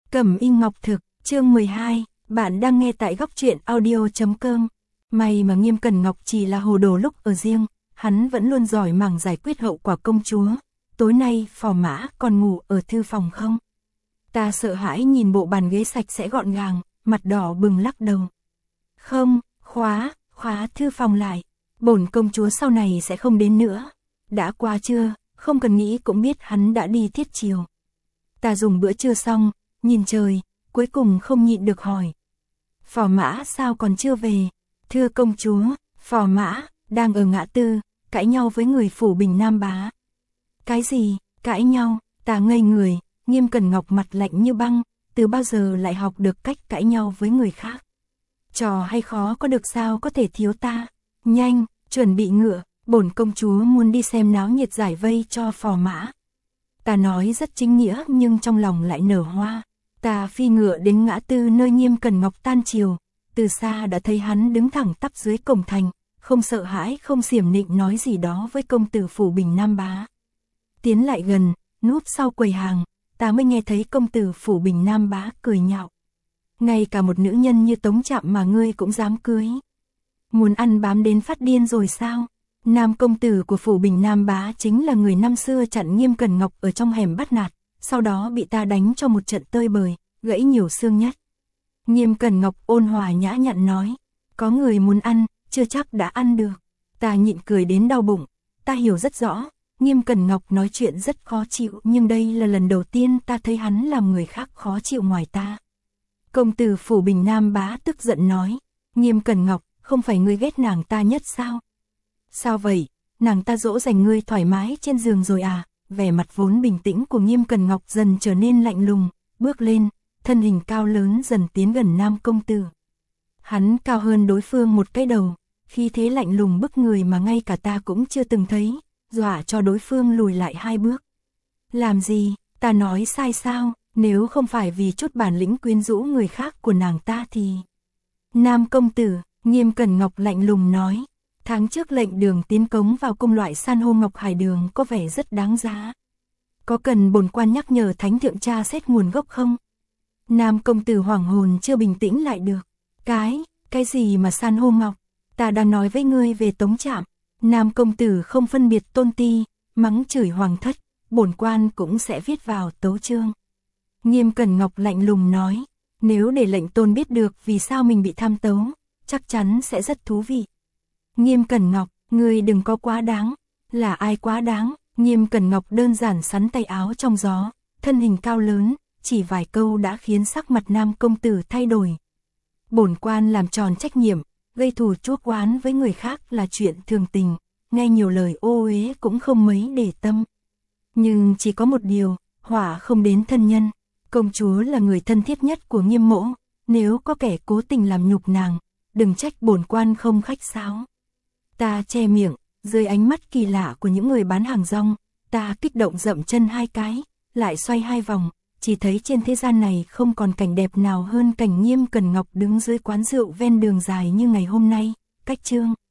Cẩm Y Ngọc Thực, chương 12, bạn đang nghe tại góc truyện audio.com. May mà Nghiêm Cẩn Ngọc chỉ là hồ đồ lúc ở riêng, hắn vẫn luôn giỏi mảng giải quyết hậu quả công chúa. Tối nay Phò Mã còn ngủ ở thư phòng không? Ta sợ hãi nhìn bộ bàn ghế sạch sẽ gọn gàng, mặt đỏ bừng lắc đầu. Không, khóa thư phòng lại. Bổn công chúa sau này sẽ không đến nữa. Đã qua chưa, không cần nghĩ cũng biết hắn đã đi thiết chiều. Ta dùng bữa trưa xong, nhìn trời, cuối cùng không nhịn được hỏi. Phò Mã sao còn chưa về? Thưa công chúa, Phò Mã đang ở ngã tư, cãi nhau với người phủ Bình Nam Bá. Cái gì, cãi nhau? Ta ngây người, Nghiêm Cẩn Ngọc mặt lạnh như băng, từ bao giờ lại học được cách cãi nhau với người khác? Trò hay khó có được sao có thể thiếu ta? Nhanh, chuẩn bị ngựa, bổn công chúa muốn đi xem náo nhiệt giải vây cho Phò Mã. Ta nói rất chính nghĩa nhưng trong lòng lại nở hoa. Ta phi ngựa đến ngã tư nơi Nghiêm Cẩn Ngọc tan chiều, từ xa đã thấy hắn đứng thẳng tắp dưới cổng thành, không sợ hãi không xiểm nịnh nói gì đó với công tử phủ Bình Nam Bá. Tiến lại gần, núp sau quầy hàng, ta mới nghe thấy công tử phủ Bình Nam Bá cười nhạo. Ngay cả một nữ nhân như Tống Trạm mà ngươi cũng dám cưới. Muốn ăn bám đến phát điên rồi sao? Nam công tử của phủ Bình Nam Bá chính là người năm xưa chặn Nghiêm Cẩn Ngọc ở trong hẻm bắt nạt, sau đó bị ta đánh cho một trận tơi bời, gãy nhiều xương nhất. Nghiêm Cẩn Ngọc ôn hòa nhã nhặn nói, có người muốn ăn, chưa chắc đã ăn được. Ta nhịn cười đến đau bụng, ta hiểu rất rõ, Nghiêm Cẩn Ngọc nói chuyện rất khó chịu nhưng đây là lần đầu tiên ta thấy hắn làm người khác khó chịu ngoài ta. Công tử phủ Bình Nam Bá tức giận nói, Nghiêm Cẩn Ngọc, không phải ngươi ghét nàng ta nhất sao? Sao vậy, nàng ta dỗ dành ngươi thoải mái trên giường rồi à? Vẻ mặt vốn bình tĩnh của Nghiêm Cẩn Ngọc dần trở nên lạnh lùng, bước lên, thân hình cao lớn dần tiến gần Nam công tử. Hắn cao hơn đối phương một cái đầu, khí thế lạnh lùng bức người mà ngay cả ta cũng chưa từng thấy, dọa cho đối phương lùi lại 2 bước. Làm gì, ta nói sai sao, nếu không phải vì chút bản lĩnh quyến rũ người khác của nàng ta thì... Nam công tử, Nghiêm Cẩn Ngọc lạnh lùng nói, tháng trước lệnh đường tiến cống vào cung loại san hô Ngọc Hải Đường có vẻ rất đáng giá. Có cần bổn quan nhắc nhở thánh thượng tra xét nguồn gốc không? Nam công tử hoảng hồn chưa bình tĩnh lại được. Cái gì mà san hô Ngọc? Ta đang nói với ngươi về Tống Trạm. Nam công tử không phân biệt tôn ti, mắng chửi hoàng thất, bổn quan cũng sẽ viết vào tấu chương. Nghiêm Cẩn Ngọc lạnh lùng nói, nếu để lệnh tôn biết được vì sao mình bị tham tấu, chắc chắn sẽ rất thú vị. Nghiêm Cẩn Ngọc, ngươi đừng có quá đáng. Là ai quá đáng? Nghiêm Cẩn Ngọc đơn giản sắn tay áo trong gió, thân hình cao lớn, chỉ vài câu đã khiến sắc mặt Nam công tử thay đổi. Bổn quan làm tròn trách nhiệm, gây thù chuốc oán với người khác là chuyện thường tình, nghe nhiều lời ô uế cũng không mấy để tâm. Nhưng chỉ có một điều, họa không đến thân nhân. Công chúa là người thân thiết nhất của Nghiêm mỗ, nếu có kẻ cố tình làm nhục nàng, đừng trách bổn quan không khách sáo. Ta che miệng, dưới ánh mắt kỳ lạ của những người bán hàng rong, ta kích động dậm chân 2 cái, lại xoay 2 vòng, chỉ thấy trên thế gian này không còn cảnh đẹp nào hơn cảnh Nghiêm Cẩn Ngọc đứng dưới quán rượu ven đường dài như ngày hôm nay, cách chương.